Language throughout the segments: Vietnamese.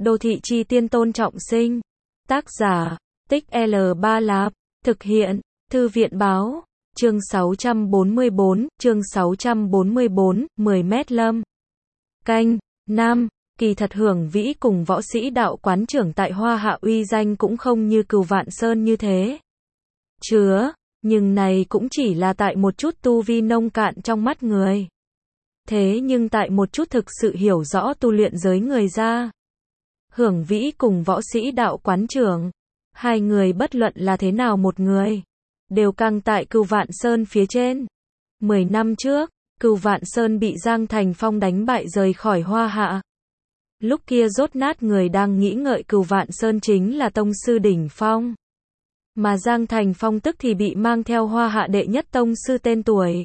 Đô thị chi tiên Tôn Trọng Sinh. Tác giả, Tích L3 Lạp. Thực hiện, Thư viện báo. Chương 644, 10 mét lâm. Canh, Nam. Kỳ thật Hưởng Vĩ cùng võ sĩ đạo quán trưởng tại Hoa Hạ uy danh cũng không như Cửu Vạn Sơn như thế. Nhưng này cũng chỉ là tại một chút tu vi nông cạn trong mắt người. Thế nhưng tại một chút thực sự hiểu rõ tu luyện giới người ra. Hưởng Vĩ cùng võ sĩ đạo quán trưởng, hai người bất luận là thế nào một người, đều căng tại Cửu Vạn Sơn phía trên. 10 năm trước, Cửu Vạn Sơn bị Giang Thành Phong đánh bại rời khỏi Hoa Hạ. Lúc kia rốt nát người đang nghĩ ngợi Cửu Vạn Sơn chính là tông sư đỉnh phong. Mà Giang Thành Phong tức thì bị mang theo Hoa Hạ đệ nhất tông sư tên tuổi.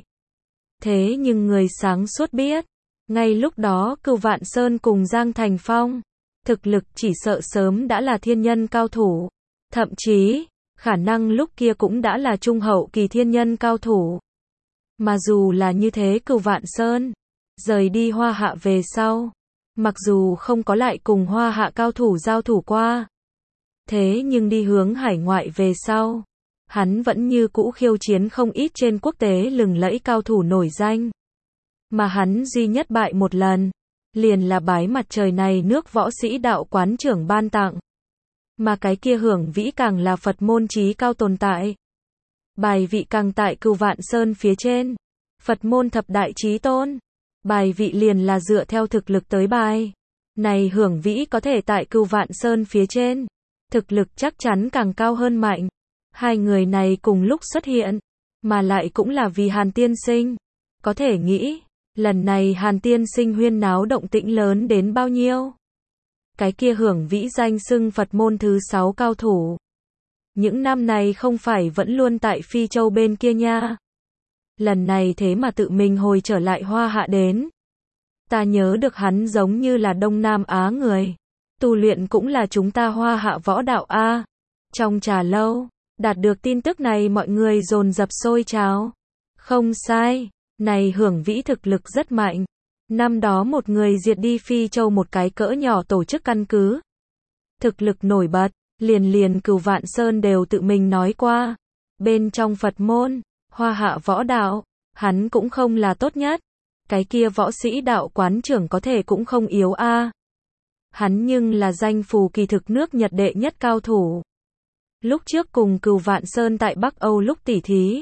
Thế nhưng người sáng suốt biết, ngay lúc đó Cửu Vạn Sơn cùng Giang Thành Phong, thực lực chỉ sợ sớm đã là thiên nhân cao thủ. Thậm chí, khả năng lúc kia cũng đã là trung hậu kỳ thiên nhân cao thủ. Mà dù là như thế Cửu Vạn Sơn, rời đi Hoa Hạ về sau, mặc dù không có lại cùng Hoa Hạ cao thủ giao thủ qua. Thế nhưng đi hướng hải ngoại về sau, hắn vẫn như cũ khiêu chiến không ít trên quốc tế lừng lẫy cao thủ nổi danh. Mà hắn duy nhất bại một lần, liền là bái mặt trời này nước võ sĩ đạo quán trưởng ban tặng. Mà cái kia Hưởng Vĩ càng là Phật môn chí cao tồn tại. Bài vị càng tại Cửu Vạn Sơn phía trên. Phật môn thập đại chí tôn. Bài vị liền là dựa theo thực lực tới bài. Này Hưởng Vĩ có thể tại Cửu Vạn Sơn phía trên. Thực lực chắc chắn càng cao hơn mạnh. Hai người này cùng lúc xuất hiện. Mà lại cũng là vì Hàn Tiên Sinh. Có thể nghĩ, lần này Hàn Tiên Sinh huyên náo động tĩnh lớn đến bao nhiêu. Cái kia Hưởng Vĩ danh xưng Phật môn thứ 6 cao thủ. Những năm này không phải vẫn luôn tại Phi Châu bên kia nha. Lần này thế mà tự mình hồi trở lại Hoa Hạ đến. Ta nhớ được hắn giống như là Đông Nam Á người. Tu luyện cũng là chúng ta Hoa Hạ võ đạo A. Trong trà lâu, đạt được tin tức này mọi người dồn dập sôi trào. Không sai, này Hưởng Vĩ thực lực rất mạnh. Năm đó một người diệt đi Phi Châu một cái cỡ nhỏ tổ chức căn cứ. Thực lực nổi bật, liền Cửu Vạn Sơn đều tự mình nói qua. Bên trong Phật môn, Hoa Hạ võ đạo, hắn cũng không là tốt nhất. Cái kia võ sĩ đạo quán trưởng có thể cũng không yếu a. Hắn nhưng là danh phù kỳ thực nước Nhật đệ nhất cao thủ. Lúc trước cùng Cửu Vạn Sơn tại Bắc Âu lúc tỉ thí.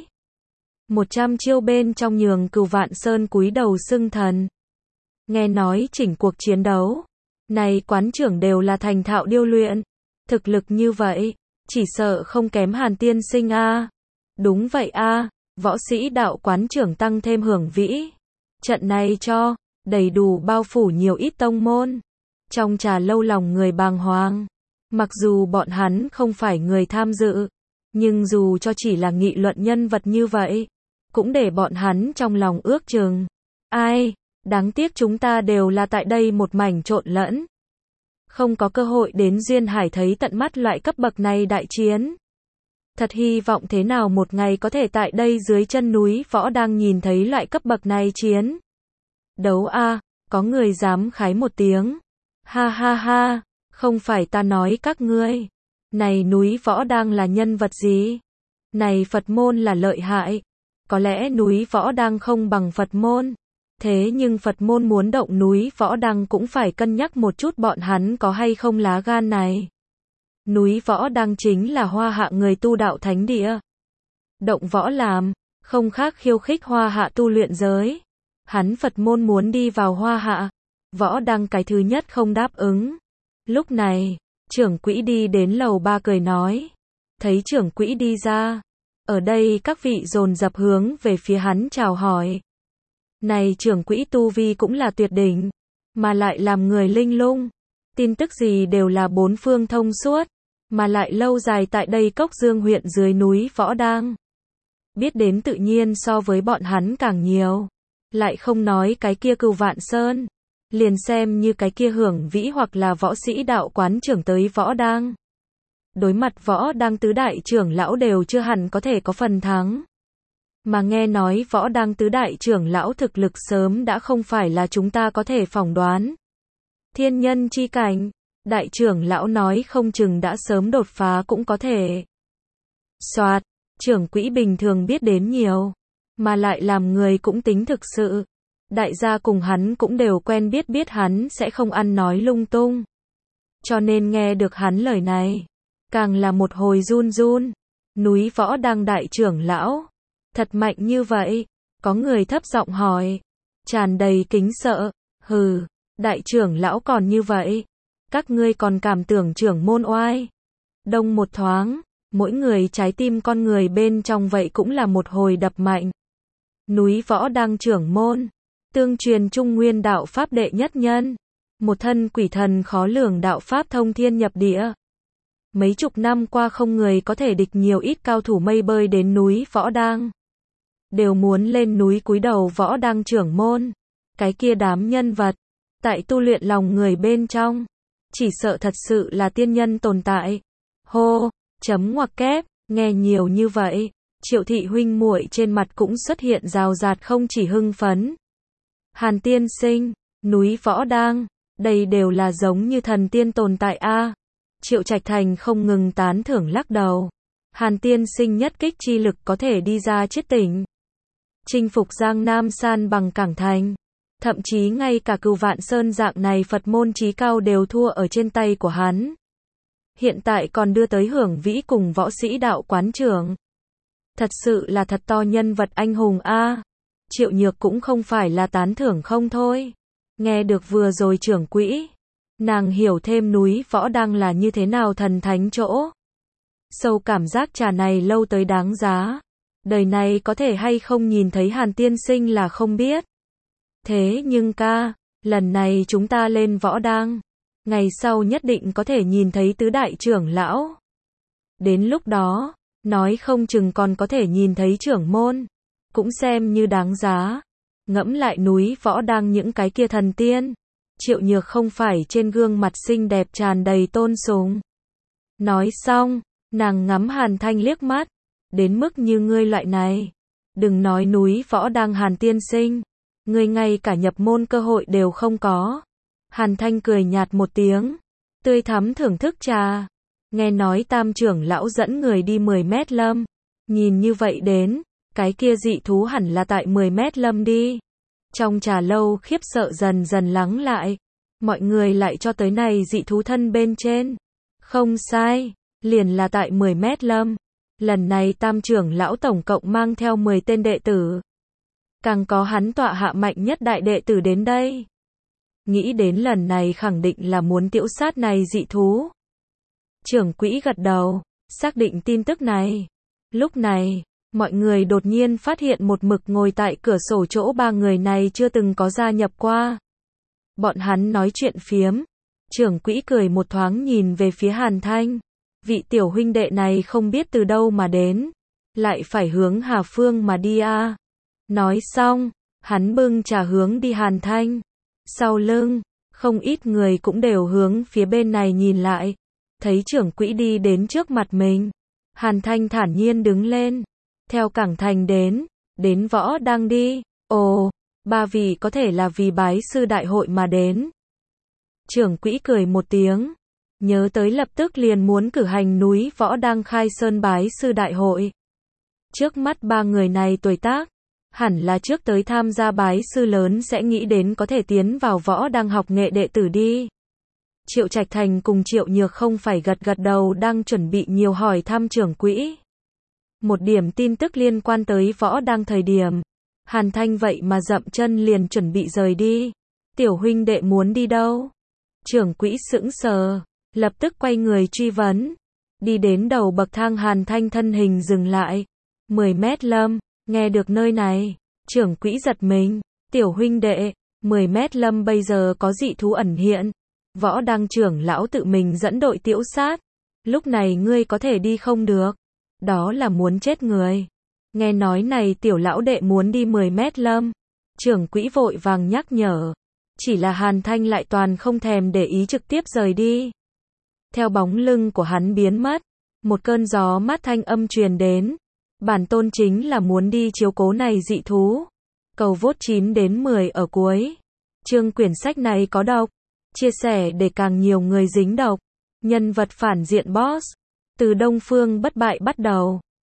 100 chiêu bên trong nhường Cửu Vạn Sơn cúi đầu xưng thần. Nghe nói chỉnh cuộc chiến đấu, này quán trưởng đều là thành thạo điêu luyện. Thực lực như vậy, chỉ sợ không kém Hàn Tiên Sinh a. Đúng vậy a, võ sĩ đạo quán trưởng tăng thêm Hưởng Vĩ. Trận này cho, đầy đủ bao phủ nhiều ít tông môn. Trong trà lâu lòng người bàng hoàng. Mặc dù bọn hắn không phải người tham dự, nhưng dù cho chỉ là nghị luận nhân vật như vậy, cũng để bọn hắn trong lòng ước chừng. Ai, đáng tiếc chúng ta đều là tại đây một mảnh trộn lẫn. Không có cơ hội đến duyên hải thấy tận mắt loại cấp bậc này đại chiến. Thật hy vọng thế nào một ngày có thể tại đây dưới chân núi võ đang nhìn thấy loại cấp bậc này chiến. Đấu a, có người dám khái một tiếng. Ha ha ha, không phải ta nói các ngươi. Này núi võ đang là nhân vật gì? Này Phật môn là lợi hại. Có lẽ núi võ đang không bằng Phật môn. Thế nhưng Phật môn muốn động núi võ đăng cũng phải cân nhắc một chút bọn hắn có hay không lá gan này. Núi võ đăng chính là Hoa Hạ người tu đạo thánh địa. Động võ làm, không khác khiêu khích Hoa Hạ tu luyện giới. Hắn Phật môn muốn đi vào Hoa Hạ, võ đăng cái thứ nhất không đáp ứng. Lúc này, trưởng quỹ đi đến lầu 3 cười nói. Thấy trưởng quỹ đi ra, ở đây các vị dồn dập hướng về phía hắn chào hỏi. Này trưởng quỹ tu vi cũng là tuyệt đỉnh, mà lại làm người linh lung, tin tức gì đều là bốn phương thông suốt, mà lại lâu dài tại đây Cốc Dương huyện dưới núi võ đang. Biết đến tự nhiên so với bọn hắn càng nhiều, lại không nói cái kia Cửu Vạn Sơn, liền xem như cái kia Hưởng Vĩ hoặc là võ sĩ đạo quán trưởng tới võ đang. Đối mặt võ đang tứ đại trưởng lão đều chưa hẳn có thể có phần thắng. Mà nghe nói võ đang tứ đại trưởng lão thực lực sớm đã không phải là chúng ta có thể phỏng đoán. Thiên nhân chi cảnh, Đại trưởng lão nói không chừng đã sớm đột phá cũng có thể. Soạt, trưởng quỹ bình thường biết đến nhiều, mà lại làm người cũng tính thực sự. Đại gia cùng hắn cũng đều quen biết hắn sẽ không ăn nói lung tung. Cho nên nghe được hắn lời này, càng là một hồi run run. Núi Võ Đăng đại trưởng lão, thật mạnh như vậy? Có người thấp giọng hỏi, tràn đầy kính sợ. Hừ, đại trưởng lão còn như vậy, các ngươi còn cảm tưởng trưởng môn oai. Đông một thoáng, mỗi người trái tim con người bên trong vậy cũng là một hồi đập mạnh. Núi Võ Đăng trưởng môn, tương truyền Trung Nguyên đạo pháp đệ nhất nhân, một thân quỷ thần khó lường đạo pháp thông thiên nhập địa. Mấy chục năm qua không người có thể địch nhiều ít cao thủ mây bơi đến núi Võ Đăng. Đều muốn lên núi cúi đầu Võ Đăng trưởng môn. Cái kia đám nhân vật, tại tu luyện lòng người bên trong, chỉ sợ thật sự là tiên nhân tồn tại. Hô, chấm ngoặc kép, nghe nhiều như vậy, Triệu thị huynh muội trên mặt cũng xuất hiện rào rạt không chỉ hưng phấn. Hàn tiên sinh, núi Võ Đăng, đây đều là giống như thần tiên tồn tại a. Triệu Trạch Thành không ngừng tán thưởng lắc đầu. Hàn tiên sinh nhất kích chi lực có thể đi ra chiết tỉnh, chinh phục Giang Nam san bằng Cảng Thành. Thậm chí ngay cả Cửu Vạn Sơn dạng này Phật môn chí cao đều thua ở trên tay của hắn. Hiện tại còn đưa tới Hưởng Vĩ cùng võ sĩ đạo quán trưởng. Thật sự là thật to nhân vật anh hùng a. Triệu Nhược cũng không phải là tán thưởng không thôi. Nghe được vừa rồi trưởng quỹ, nàng hiểu thêm núi Võ Đăng là như thế nào thần thánh chỗ. Sâu cảm giác trà này lâu tới đáng giá. Đời này có thể hay không nhìn thấy Hàn tiên sinh là không biết. Thế nhưng ca, lần này chúng ta lên Võ Đăng, ngày sau nhất định có thể nhìn thấy tứ đại trưởng lão. Đến lúc đó, nói không chừng còn có thể nhìn thấy trưởng môn, cũng xem như đáng giá. Ngẫm lại núi Võ Đăng những cái kia thần tiên, Triệu Nhược không phải trên gương mặt xinh đẹp tràn đầy tôn sùng. Nói xong, nàng ngắm Hàn Thanh liếc mắt, đến mức như ngươi loại này, đừng nói núi Võ Đăng Hàn tiên sinh, ngươi ngay cả nhập môn cơ hội đều không có. Hàn Thanh cười nhạt một tiếng, tươi thắm thưởng thức trà. Nghe nói Tam trưởng lão dẫn người đi 10 mét lâm, nhìn như vậy đến, cái kia dị thú hẳn là tại 10 mét lâm đi. Trong trà lâu khiếp sợ dần dần lắng lại, mọi người lại cho tới này dị thú thân bên trên. Không sai, liền là tại 10 mét lâm. Lần này Tam trưởng lão tổng cộng mang theo 10 tên đệ tử. Càng có hắn tọa hạ mạnh nhất đại đệ tử đến đây. Nghĩ đến lần này khẳng định là muốn tiễu sát này dị thú. Trưởng quỹ gật đầu, xác định tin tức này. Lúc này, mọi người đột nhiên phát hiện một mực ngồi tại cửa sổ chỗ ba người này chưa từng có gia nhập qua. Bọn hắn nói chuyện phiếm. Trưởng quỹ cười một thoáng nhìn về phía Hàn Thanh. Vị tiểu huynh đệ này không biết từ đâu mà đến, lại phải hướng Hà Phương mà đi a. Nói xong, hắn bưng trà hướng đi Hàn Thanh. Sau lưng, không ít người cũng đều hướng phía bên này nhìn lại. Thấy trưởng quỹ đi đến trước mặt mình, Hàn Thanh thản nhiên đứng lên. Theo Cảng Thành đến Võ Đăng đi. Ồ, ba vị có thể là vì bái sư đại hội mà đến. Trưởng quỹ cười một tiếng, nhớ tới lập tức liền muốn cử hành núi Võ Đăng khai sơn bái sư đại hội. Trước mắt ba người này tuổi tác, hẳn là trước tới tham gia bái sư lớn sẽ nghĩ đến có thể tiến vào Võ Đăng học nghệ đệ tử đi. Triệu Trạch Thành cùng Triệu Nhược không phải gật gật đầu đang chuẩn bị nhiều hỏi thăm trưởng quỹ. Một điểm tin tức liên quan tới Võ Đăng thời điểm, Hàn Thanh vậy mà dậm chân liền chuẩn bị rời đi. Tiểu huynh đệ muốn đi đâu? Trưởng quỹ sững sờ, lập tức quay người truy vấn. Đi đến đầu bậc thang Hàn Thanh thân hình dừng lại. 10 mét lâm, nghe được nơi này, trưởng quỹ giật mình. Tiểu huynh đệ, 10 mét lâm bây giờ có dị thú ẩn hiện. Võ Đăng trưởng lão tự mình dẫn đội tiễu sát. Lúc này ngươi có thể đi không được. Đó là muốn chết người. Nghe nói này tiểu lão đệ muốn đi 10 mét lâm. Trưởng quỹ vội vàng nhắc nhở. Chỉ là Hàn Thanh lại toàn không thèm để ý trực tiếp rời đi. Theo bóng lưng của hắn biến mất, một cơn gió mát thanh âm truyền đến. Bản tôn chính là muốn đi chiếu cố này dị thú. Cầu vote 9 đến 10 ở cuối. Chương quyển sách này có đọc. Chia sẻ để càng nhiều người dính độc. Nhân vật phản diện boss. Từ Đông Phương bất bại bắt đầu.